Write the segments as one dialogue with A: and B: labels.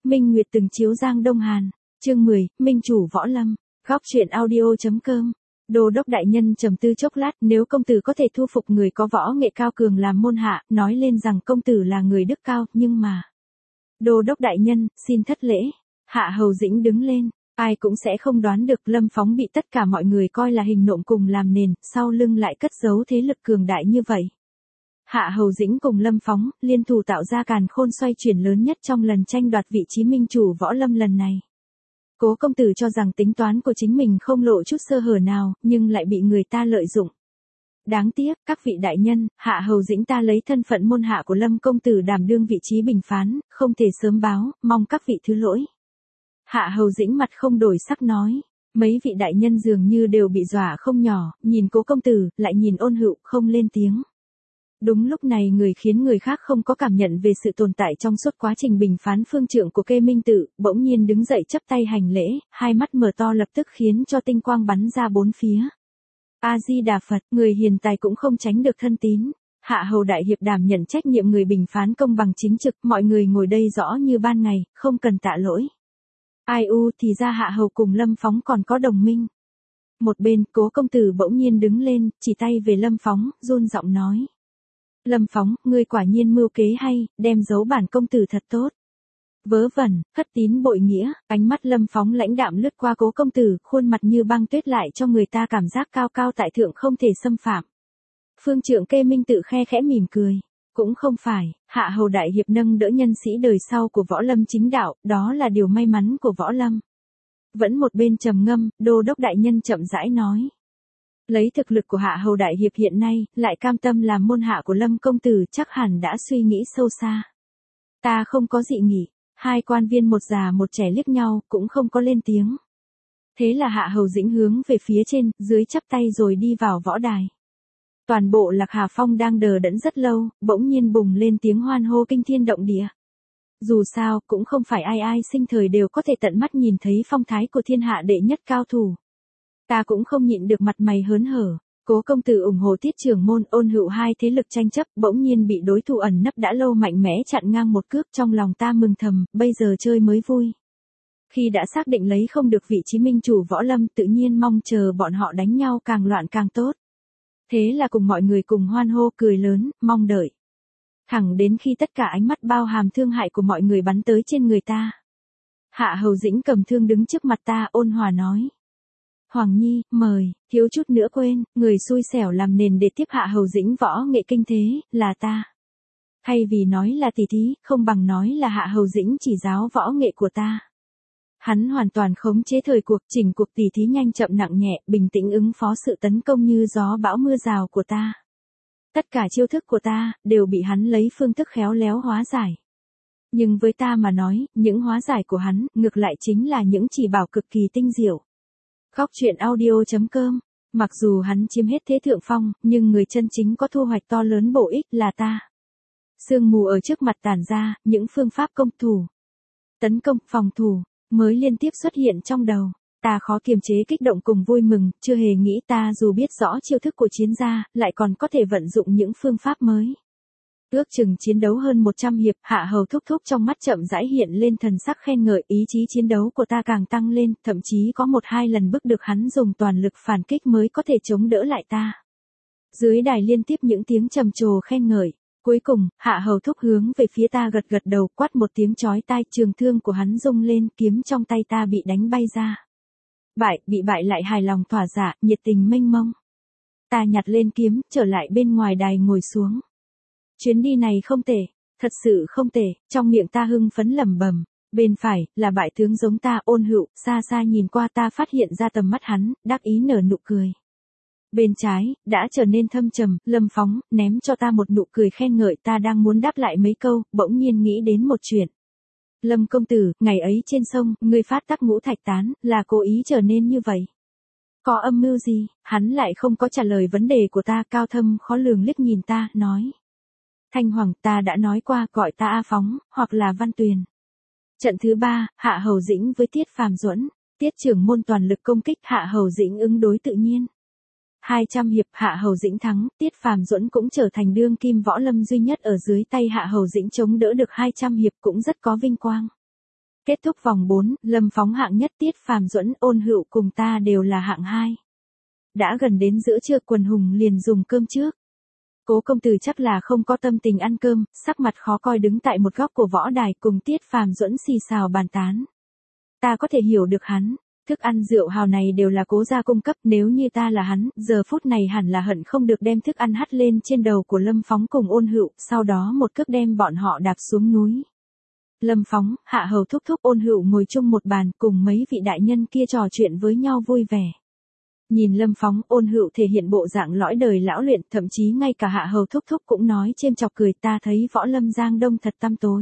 A: Minh Nguyệt từng chiếu Giang Đông Hàn. Chương 10, Minh chủ võ lâm. Góc truyện audio.com. Đô đốc đại nhân trầm tư chốc lát, nếu công tử có thể thu phục người có võ nghệ cao cường làm môn hạ, nói lên rằng công tử là người đức cao, nhưng mà... Đô đốc đại nhân, xin thất lễ. Hạ Hầu Dĩnh đứng lên, ai cũng sẽ không đoán được Lâm Phóng bị tất cả mọi người coi là hình nộm cùng làm nền, sau lưng lại cất giấu thế lực cường đại như vậy. Hạ Hầu Dĩnh cùng Lâm Phóng, liên thủ tạo ra càn khôn xoay chuyển lớn nhất trong lần tranh đoạt vị trí minh chủ võ lâm lần này. Cố công tử cho rằng tính toán của chính mình không lộ chút sơ hở nào, nhưng lại bị người ta lợi dụng. Đáng tiếc, các vị đại nhân, Hạ Hầu Dĩnh ta lấy thân phận môn hạ của Lâm công tử đảm đương vị trí bình phán, không thể sớm báo, mong các vị thứ lỗi. Hạ Hầu Dĩnh mặt không đổi sắc nói, mấy vị đại nhân dường như đều bị dọa không nhỏ, nhìn Cố công tử, lại nhìn Ôn Hựu, không lên tiếng. Đúng lúc này người khiến người khác không có cảm nhận về sự tồn tại trong suốt quá trình bình phán phương trượng của Kê Minh Tự, bỗng nhiên đứng dậy chắp tay hành lễ, hai mắt mở to lập tức khiến cho tinh quang bắn ra bốn phía. A-di-đà Phật, người hiền tài cũng không tránh được thân tín. Hạ Hầu đại hiệp đảm nhận trách nhiệm người bình phán công bằng chính trực, mọi người ngồi đây rõ như ban ngày, không cần tạ lỗi. Ai u thì ra Hạ Hầu cùng Lâm Phóng còn có đồng minh. Một bên, Cố công tử bỗng nhiên đứng lên, chỉ tay về Lâm Phóng, run giọng nói. Lâm Phóng, ngươi quả nhiên mưu kế hay, đem giấu bản công tử thật tốt. Vớ vẩn, khất tín bội nghĩa, ánh mắt Lâm Phóng lãnh đạm lướt qua Cố công tử, khuôn mặt như băng tuyết lại cho người ta cảm giác cao cao tại thượng không thể xâm phạm. Phương trượng Kê Minh Tự khe khẽ mỉm cười. Cũng không phải, Hạ Hầu đại hiệp nâng đỡ nhân sĩ đời sau của võ lâm chính đạo, đó là điều may mắn của võ lâm. Vẫn một bên trầm ngâm, đô đốc đại nhân chậm rãi nói. Lấy thực lực của Hạ Hầu đại hiệp hiện nay, lại cam tâm làm môn hạ của Lâm công tử chắc hẳn đã suy nghĩ sâu xa. Ta không có dị nghị, hai quan viên một già một trẻ liếc nhau, cũng không có lên tiếng. Thế là Hạ Hầu Dĩnh hướng về phía trên, dưới chắp tay rồi đi vào võ đài. Toàn bộ Lạc Hà Phong đang đờ đẫn rất lâu, bỗng nhiên bùng lên tiếng hoan hô kinh thiên động địa. Dù sao, cũng không phải ai ai sinh thời đều có thể tận mắt nhìn thấy phong thái của thiên hạ đệ nhất cao thủ. Ta cũng không nhịn được mặt mày hớn hở. Cố công tử ủng hộ Tiết Trường Môn, Ôn Hựu hai thế lực tranh chấp, bỗng nhiên bị đối thủ ẩn nấp đã lâu mạnh mẽ chặn ngang một cước, trong lòng ta mừng thầm, bây giờ chơi mới vui. Khi đã xác định lấy không được vị trí minh chủ võ lâm, tự nhiên mong chờ bọn họ đánh nhau càng loạn càng tốt. Thế là cùng mọi người cùng hoan hô cười lớn, mong đợi. Thẳng đến khi tất cả ánh mắt bao hàm thương hại của mọi người bắn tới trên người ta. Hạ Hầu Dĩnh cầm thương đứng trước mặt ta, ôn hòa nói. Hoàng Nhi, mời, thiếu chút nữa quên, người xui xẻo làm nền để tiếp Hạ Hầu Dĩnh võ nghệ kinh thế, là ta. Thay vì nói là tỷ thí, không bằng nói là Hạ Hầu Dĩnh chỉ giáo võ nghệ của ta. Hắn hoàn toàn khống chế thời cuộc, chỉnh cuộc tỷ thí nhanh chậm nặng nhẹ, bình tĩnh ứng phó sự tấn công như gió bão mưa rào của ta. Tất cả chiêu thức của ta, đều bị hắn lấy phương thức khéo léo hóa giải. Nhưng với ta mà nói, những hóa giải của hắn, ngược lại chính là những chỉ bảo cực kỳ tinh diệu. Góc truyện audio.com. Mặc dù hắn chiếm hết thế thượng phong, nhưng người chân chính có thu hoạch to lớn bổ ích là ta. Sương mù ở trước mặt tản ra, những phương pháp công thủ, tấn công, phòng thủ, mới liên tiếp xuất hiện trong đầu. Ta khó kiềm chế kích động cùng vui mừng, chưa hề nghĩ ta dù biết rõ chiêu thức của chiến gia, lại còn có thể vận dụng những phương pháp mới. Ước chừng chiến đấu hơn 100 hiệp, Hạ Hầu thúc thúc trong mắt chậm rãi hiện lên thần sắc khen ngợi, ý chí chiến đấu của ta càng tăng lên, thậm chí có 1-2 lần bức được hắn dùng toàn lực phản kích mới có thể chống đỡ lại ta. Dưới đài liên tiếp những tiếng trầm trồ khen ngợi. Cuối cùng, Hạ Hầu thúc hướng về phía ta gật gật đầu, quát một tiếng chói tai, trường thương của hắn rung lên, kiếm trong tay ta bị đánh bay ra. Bị bại lại hài lòng thỏa dạ, nhiệt tình mênh mông. Ta nhặt lên kiếm, trở lại bên ngoài đài ngồi xuống. Chuyến đi này không tệ, thật sự không tệ, trong miệng ta hưng phấn lẩm bẩm. Bên phải, là bại tướng giống ta, Ôn Hựu, xa xa nhìn qua ta phát hiện ra tầm mắt hắn, đắc ý nở nụ cười. Bên trái, đã trở nên thâm trầm, Lâm Phóng, ném cho ta một nụ cười khen ngợi, ta đang muốn đáp lại mấy câu, bỗng nhiên nghĩ đến một chuyện. Lâm công tử, ngày ấy trên sông, ngươi phát tắc ngũ thạch tán, là cố ý trở nên như vậy. Có âm mưu gì? Hắn lại không có trả lời vấn đề của ta, cao thâm khó lường liếc nhìn ta, nói. Thanh Hoàng, ta đã nói qua, gọi ta A Phóng, hoặc là Văn Tuyền. Trận thứ 3, Hạ Hầu Dĩnh với Tiết Phàm Duẫn, Tiết Trưởng Môn toàn lực công kích, Hạ Hầu Dĩnh ứng đối tự nhiên. 200 hiệp, Hạ Hầu Dĩnh thắng, Tiết Phàm Duẫn cũng trở thành đương kim võ lâm duy nhất ở dưới tay Hạ Hầu Dĩnh chống đỡ được 200 hiệp, cũng rất có vinh quang. Kết thúc vòng 4, Lâm Phóng hạng nhất, Tiết Phàm Duẫn, Ôn Hựu cùng ta đều là hạng 2. Đã gần đến giữa trưa, Quần Hùng liền dùng cơm trước. Cố công tử chắc là không có tâm tình ăn cơm, sắc mặt khó coi đứng tại một góc của võ đài cùng Tiết Phàm Duẫn xì xào bàn tán. Ta có thể hiểu được hắn, thức ăn rượu hào này đều là Cố gia cung cấp, nếu như ta là hắn, giờ phút này hẳn là hận không được đem thức ăn hắt lên trên đầu của Lâm Phóng cùng Ôn Hựu, sau đó một cước đem bọn họ đạp xuống núi. Lâm Phóng, Hạ Hầu thúc thúc, Ôn Hựu ngồi chung một bàn cùng mấy vị đại nhân kia trò chuyện với nhau vui vẻ. Nhìn Lâm Phóng, Ôn Hựu thể hiện bộ dạng lõi đời lão luyện, thậm chí ngay cả Hạ Hầu thúc thúc cũng nói chêm chọc cười, ta thấy võ lâm Giang Đông thật tăm tối.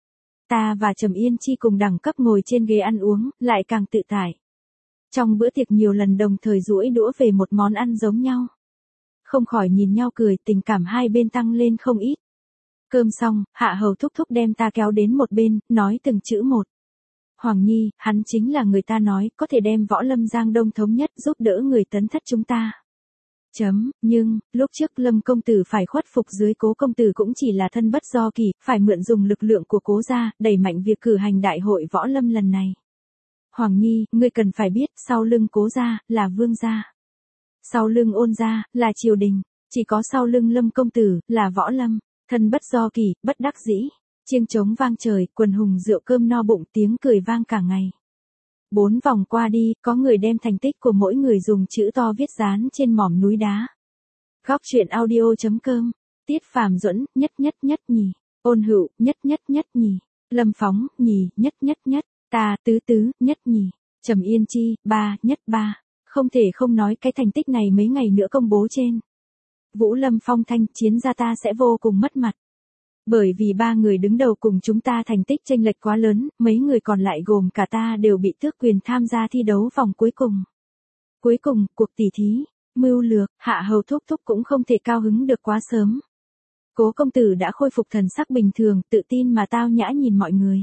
A: Ta và Trầm Yên Chi cùng đẳng cấp ngồi trên ghế ăn uống, lại càng tự tại. Trong bữa tiệc nhiều lần đồng thời duỗi đũa về một món ăn giống nhau. Không khỏi nhìn nhau cười, tình cảm hai bên tăng lên không ít. Cơm xong, Hạ Hầu thúc thúc đem ta kéo đến một bên, nói từng chữ một. Hoàng Nhi, hắn chính là người ta nói, có thể đem võ lâm Giang Đông thống nhất, giúp đỡ người Tấn Thất chúng ta. Nhưng, lúc trước Lâm công tử phải khuất phục dưới Cố công tử cũng chỉ là thân bất do kỳ, phải mượn dùng lực lượng của Cố gia, đẩy mạnh việc cử hành đại hội võ lâm lần này. Hoàng Nhi, ngươi cần phải biết, sau lưng Cố gia, là Vương gia. Sau lưng Ôn gia, là triều đình, chỉ có sau lưng Lâm công tử, là võ lâm. Thân bất do kỳ, bất đắc dĩ. Chiêng trống vang trời, Quần Hùng rượu cơm no bụng, tiếng cười vang cả ngày. 4 vòng qua đi, có người đem thành tích của mỗi người dùng chữ to viết dán trên mỏm núi đá. Góc truyện audio.com. Tiết Phàm Duẫn, nhất nhì. Ôn Hựu, nhất nhì. Lâm Phóng, nhì, nhất. Ta, tứ, nhất nhì. Trầm Yên Chi, ba. Không thể không nói cái thành tích này mấy ngày nữa công bố trên Vũ Lâm Phong Thanh, chiến gia ta sẽ vô cùng mất mặt. Bởi vì 3 người đứng đầu cùng chúng ta thành tích chênh lệch quá lớn, mấy người còn lại gồm cả ta đều bị tước quyền tham gia thi đấu vòng cuối cùng. Cuối cùng, cuộc tỉ thí, mưu lược, Hạ Hầu thúc thúc cũng không thể cao hứng được quá sớm. Cố công tử đã khôi phục thần sắc bình thường, tự tin mà tao nhã nhìn mọi người.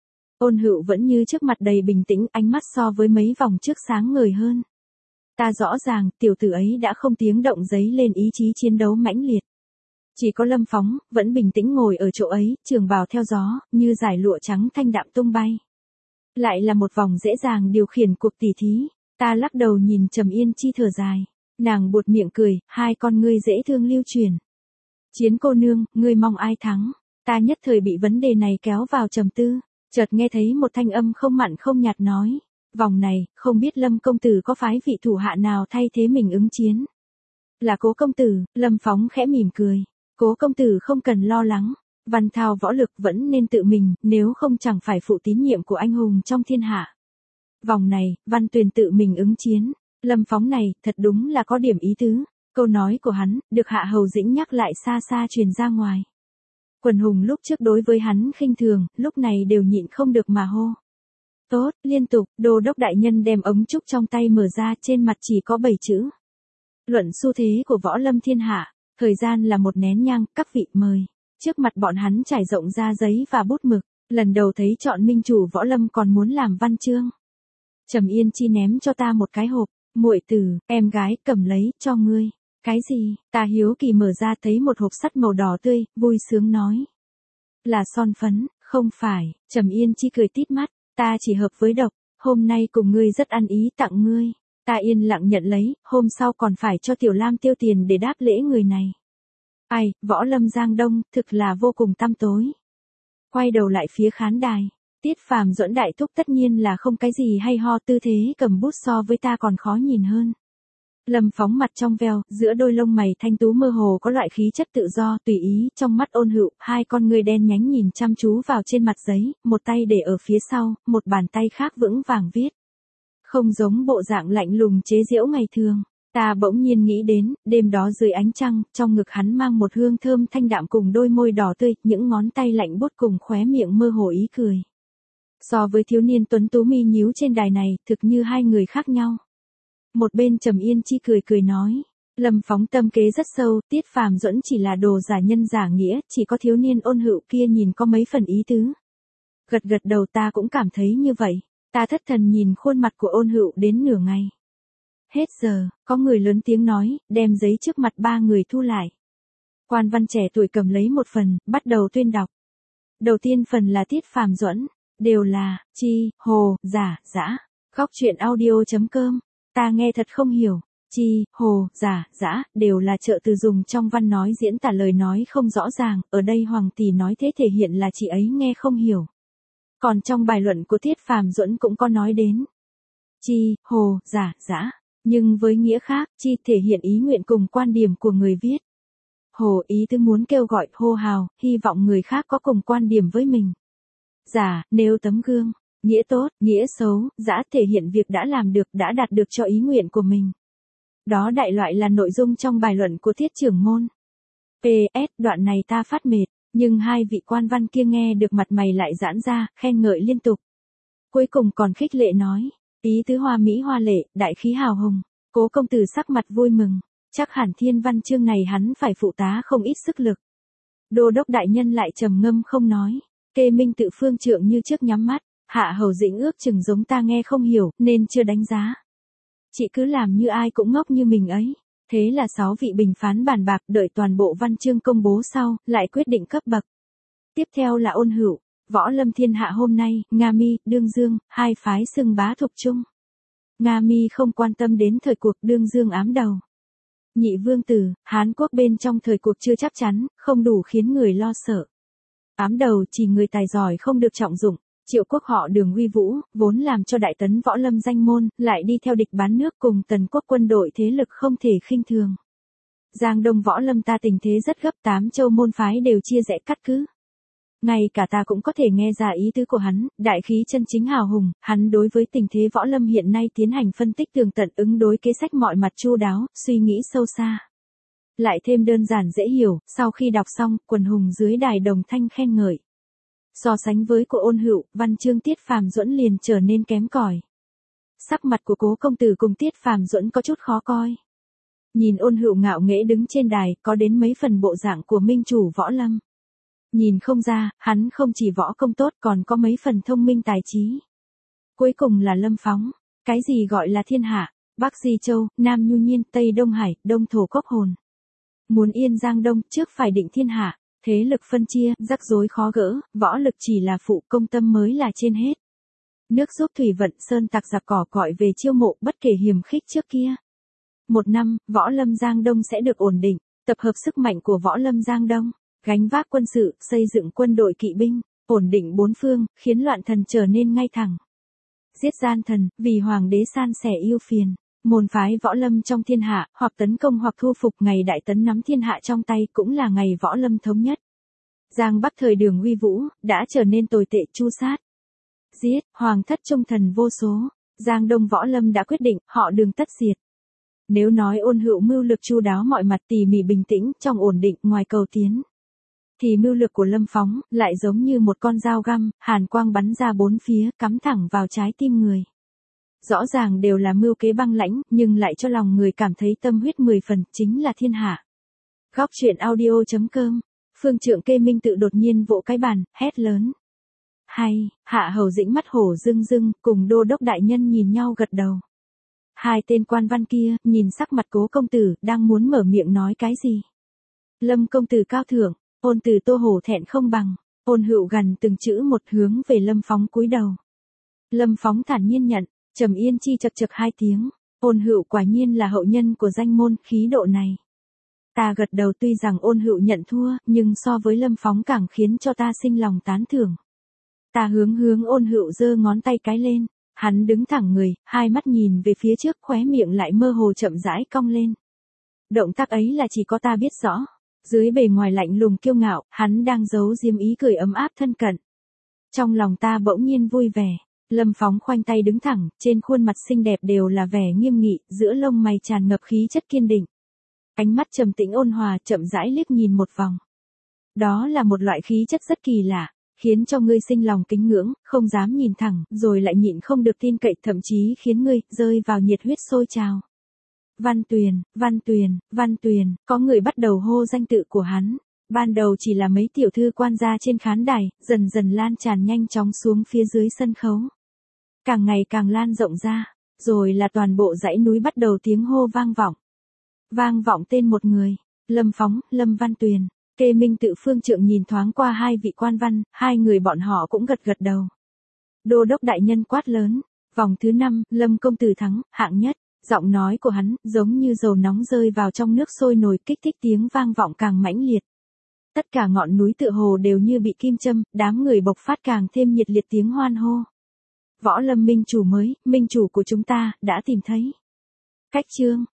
A: Ôn Hựu vẫn như trước mặt đầy bình tĩnh, ánh mắt so với mấy vòng trước sáng ngời hơn. Ta rõ ràng, tiểu tử ấy đã không tiếng động dấy lên ý chí chiến đấu mãnh liệt. Chỉ có Lâm Phóng, vẫn bình tĩnh ngồi ở chỗ ấy, trường bào theo gió, như dải lụa trắng thanh đạm tung bay. Lại là một vòng dễ dàng điều khiển cuộc tỉ thí, ta lắc đầu nhìn Trầm Yên Chi thở dài. Nàng buột miệng cười, hai con ngươi dễ thương lưu truyền. Chiến cô nương, ngươi mong ai thắng? Ta nhất thời bị vấn đề này kéo vào trầm tư, chợt nghe thấy một thanh âm không mặn không nhạt nói. Vòng này, không biết Lâm công tử có phái vị thủ hạ nào thay thế mình ứng chiến? Là Cố công tử. Lâm Phóng khẽ mỉm cười. Cố công tử không cần lo lắng. Văn thao võ lực vẫn nên tự mình, nếu không chẳng phải phụ tín nhiệm của anh hùng trong thiên hạ. Vòng này, Văn Tuyền tự mình ứng chiến. Lâm Phóng này, thật đúng là có điểm ý tứ. Câu nói của hắn, được Hạ Hầu Dĩnh nhắc lại xa xa truyền ra ngoài. Quần hùng lúc trước đối với hắn khinh thường, lúc này đều nhịn không được mà hô. Tốt, liên tục, đô đốc đại nhân đem ống trúc trong tay mở ra, trên mặt chỉ có 7 chữ. Luận xu thế của võ lâm thiên hạ, thời gian là một nén nhang, các vị mời. Trước mặt bọn hắn trải rộng ra giấy và bút mực, lần đầu thấy chọn minh chủ võ lâm còn muốn làm văn chương. Trầm Yên Chi ném cho ta một cái hộp, muội tử, em gái, cầm lấy, cho ngươi. Cái gì? Ta hiếu kỳ mở ra thấy một hộp sắt màu đỏ tươi, vui sướng nói. Là son phấn, không phải. Trầm Yên Chi cười tít mắt, ta chỉ hợp với độc, hôm nay cùng ngươi rất ăn ý tặng ngươi. Ta yên lặng nhận lấy, hôm sau còn phải cho Tiểu Lam tiêu tiền để đáp lễ người này. Ai, võ lâm Giang Đông, thực là vô cùng tăm tối. Quay đầu lại phía khán đài, Tiết Phàm Duẫn đại thúc tất nhiên là không cái gì hay ho, tư thế cầm bút so với ta còn khó nhìn hơn. Lâm Phóng mặt trong veo, giữa đôi lông mày thanh tú mơ hồ có loại khí chất tự do, tùy ý, trong mắt Ôn Hựu, hai con ngươi đen nhánh nhìn chăm chú vào trên mặt giấy, một tay để ở phía sau, một bàn tay khác vững vàng viết. Không giống bộ dạng lạnh lùng chế giễu ngày thường. Ta bỗng nhiên nghĩ đến, đêm đó dưới ánh trăng, trong ngực hắn mang một hương thơm thanh đạm cùng đôi môi đỏ tươi, những ngón tay lạnh buốt cùng khóe miệng mơ hồ ý cười. So với thiếu niên tuấn tú mi nhíu trên đài này, thực như hai người khác nhau. Một bên Trầm Yên Chi cười nói, Lâm Phóng tâm kế rất sâu, Tiết Phàm Duẫn chỉ là đồ giả nhân giả nghĩa, chỉ có thiếu niên Ôn Hựu kia nhìn có mấy phần ý tứ. Gật đầu, ta cũng cảm thấy như vậy. Ta thất thần nhìn khuôn mặt của Ôn Hựu đến nửa ngày. Hết giờ, có người lớn tiếng nói, đem giấy trước mặt 3 người thu lại. Quan văn trẻ tuổi cầm lấy một phần, bắt đầu tuyên đọc. Đầu tiên phần là Tiết Phàm Duẫn, đều là, chi, hồ, giả, dã. Góc truyện audio.com, ta nghe thật không hiểu. Chi, hồ, giả, dã, đều là trợ từ dùng trong văn nói diễn tả lời nói không rõ ràng, ở đây Hoàng tỷ nói thế thể hiện là chị ấy nghe không hiểu. Còn trong bài luận của Tiết Phàm Duẫn cũng có nói đến. Chi, hồ, giả, dã, nhưng với nghĩa khác, chi thể hiện ý nguyện cùng quan điểm của người viết. Hồ ý tứ muốn kêu gọi hô hào, hy vọng người khác có cùng quan điểm với mình. Giả, nêu tấm gương, nghĩa tốt, nghĩa xấu, dã thể hiện việc đã làm được, đã đạt được cho ý nguyện của mình. Đó đại loại là nội dung trong bài luận của Tiết trưởng môn. PS, đoạn này ta phát mệt, nhưng hai vị quan văn kia nghe được mặt mày lại giãn ra, khen ngợi liên tục. Cuối cùng còn khích lệ nói, ý tứ hoa mỹ hoa lệ, đại khí hào hùng. Cố công tử sắc mặt vui mừng, chắc hẳn thiên văn chương này hắn phải phụ tá không ít sức lực. Đô đốc đại nhân lại trầm ngâm không nói, Kê Minh Tự phương trượng như trước nhắm mắt, Hạ Hầu Dĩnh ước chừng giống ta nghe không hiểu, nên chưa đánh giá. Chị cứ làm như ai cũng ngốc như mình ấy. Thế là 6 vị bình phán bàn bạc, đợi toàn bộ văn chương công bố sau, lại quyết định cấp bậc. Tiếp theo là Ôn Hữu, Võ Lâm thiên hạ hôm nay, Nga Mi, Đương Dương, hai phái xưng bá thục chung. Nga Mi không quan tâm đến thời cuộc, Đương Dương ám đầu. Nhị vương tử, Hán quốc bên trong thời cuộc chưa chắc chắn, không đủ khiến người lo sợ. Ám đầu chỉ người tài giỏi không được trọng dụng. Triệu quốc họ Đường uy vũ, vốn làm cho đại tấn võ lâm danh môn, lại đi theo địch bán nước cùng tần quốc quân đội thế lực không thể khinh thường. Giang Đông võ lâm ta tình thế rất gấp, 8 châu môn phái đều chia rẽ cắt cứ. Ngay cả ta cũng có thể nghe ra ý tứ của hắn, đại khí chân chính hào hùng, hắn đối với tình thế võ lâm hiện nay tiến hành phân tích tường tận, ứng đối kế sách mọi mặt chu đáo, suy nghĩ sâu xa. Lại thêm đơn giản dễ hiểu, sau khi đọc xong, quần hùng dưới đài đồng thanh khen ngợi. So sánh với của Ôn Hữu, văn chương Tiết Phàm Duẫn liền trở nên kém cỏi. Sắc mặt của Cố công tử cùng Tiết Phàm Duẫn có chút khó coi. Nhìn Ôn Hữu ngạo nghễ đứng trên đài, có đến mấy phần bộ dạng của minh chủ võ lâm. Nhìn không ra, hắn không chỉ võ công tốt còn có mấy phần thông minh tài trí. Cuối cùng là Lâm Phóng, cái gì gọi là thiên hạ, Bắc Di Châu, Nam Nhu Nhiên, Tây Đông Hải, Đông Thổ Cốc Hồn. Muốn yên Giang Đông, trước phải định thiên hạ. Thế lực phân chia, rắc rối khó gỡ, võ lực chỉ là phụ, công tâm mới là trên hết. Nước giúp thủy vận, sơn tặc giặc cỏ cọi về chiêu mộ, bất kể hiềm khích trước kia. 1 năm, võ lâm Giang Đông sẽ được ổn định, tập hợp sức mạnh của võ lâm Giang Đông, gánh vác quân sự, xây dựng quân đội kỵ binh, ổn định bốn phương, khiến loạn thần trở nên ngay thẳng. Giết gian thần, vì hoàng đế san sẻ yêu phiền. Môn phái võ lâm trong thiên hạ, hoặc tấn công hoặc thu phục, ngày đại tấn nắm thiên hạ trong tay, cũng là ngày võ lâm thống nhất. Giang Bắc thời Đường uy vũ, đã trở nên tồi tệ chu sát. Giết, hoàng thất trung thần vô số. Giang Đông võ lâm đã quyết định, họ Đường tất diệt. Nếu nói Ôn Hữu mưu lược chu đáo mọi mặt, tỉ mỉ bình tĩnh, trong ổn định, ngoài cầu tiến, thì mưu lược của Lâm Phóng, lại giống như một con dao găm, hàn quang bắn ra bốn phía, cắm thẳng vào trái tim người. Rõ ràng đều là mưu kế băng lãnh, nhưng lại cho lòng người cảm thấy tâm huyết 10 phần, chính là thiên hạ. Góc truyện audio.com, phương trượng Kê Minh Tự đột nhiên vỗ cái bàn, hét lớn. Hay, Hạ Hầu Dĩnh mắt hổ rưng rưng, cùng đô đốc đại nhân nhìn nhau gật đầu. Hai tên quan văn kia, nhìn sắc mặt Cố công tử, đang muốn mở miệng nói cái gì. Lâm công tử cao thượng, Ôn tử Tô hổ thẹn không bằng, Ôn Hữu gần từng chữ một hướng về Lâm Phóng cúi đầu. Lâm Phóng thản nhiên nhận. Trầm Yên Chi chật chật 2 tiếng, Ôn Hữu quả nhiên là hậu nhân của danh môn, khí độ này. Ta gật đầu, tuy rằng Ôn Hữu nhận thua, nhưng so với Lâm Phóng càng khiến cho ta sinh lòng tán thưởng. Ta hướng Ôn Hữu giơ ngón tay cái lên, hắn đứng thẳng người, hai mắt nhìn về phía trước, khóe miệng lại mơ hồ chậm rãi cong lên. Động tác ấy là chỉ có ta biết rõ, dưới bề ngoài lạnh lùng kiêu ngạo, hắn đang giấu diếm ý cười ấm áp thân cận. Trong lòng ta bỗng nhiên vui vẻ. Lâm Phóng khoanh tay đứng thẳng, trên khuôn mặt xinh đẹp đều là vẻ nghiêm nghị, giữa lông mày tràn ngập khí chất kiên định. Ánh mắt trầm tĩnh ôn hòa, chậm rãi liếc nhìn một vòng. Đó là một loại khí chất rất kỳ lạ, khiến cho ngươi sinh lòng kính ngưỡng, không dám nhìn thẳng, rồi lại nhịn không được tin cậy, thậm chí khiến ngươi rơi vào nhiệt huyết sôi trào. Văn Tuyền, Văn Tuyền, Văn Tuyền, có người bắt đầu hô danh tự của hắn. Ban đầu chỉ là mấy tiểu thư quan gia trên khán đài, dần dần lan tràn nhanh chóng xuống phía dưới sân khấu. Càng ngày càng lan rộng ra, rồi là toàn bộ dãy núi bắt đầu tiếng hô vang vọng. Vang vọng tên một người, Lâm Phóng, Lâm Văn Tuyền. Kê Minh Tự phương trượng nhìn thoáng qua hai vị quan văn, hai người bọn họ cũng gật gật đầu. Đô đốc đại nhân quát lớn. Vòng thứ 5, Lâm công tử thắng, hạng nhất. Giọng nói của hắn, giống như dầu nóng rơi vào trong nước sôi nồi, kích thích tiếng vang vọng càng mãnh liệt. Tất cả ngọn núi tựa hồ đều như bị kim châm, đám người bộc phát càng thêm nhiệt liệt tiếng hoan hô. Võ Lâm minh chủ mới, minh chủ của chúng ta, đã tìm thấy. Khách chương.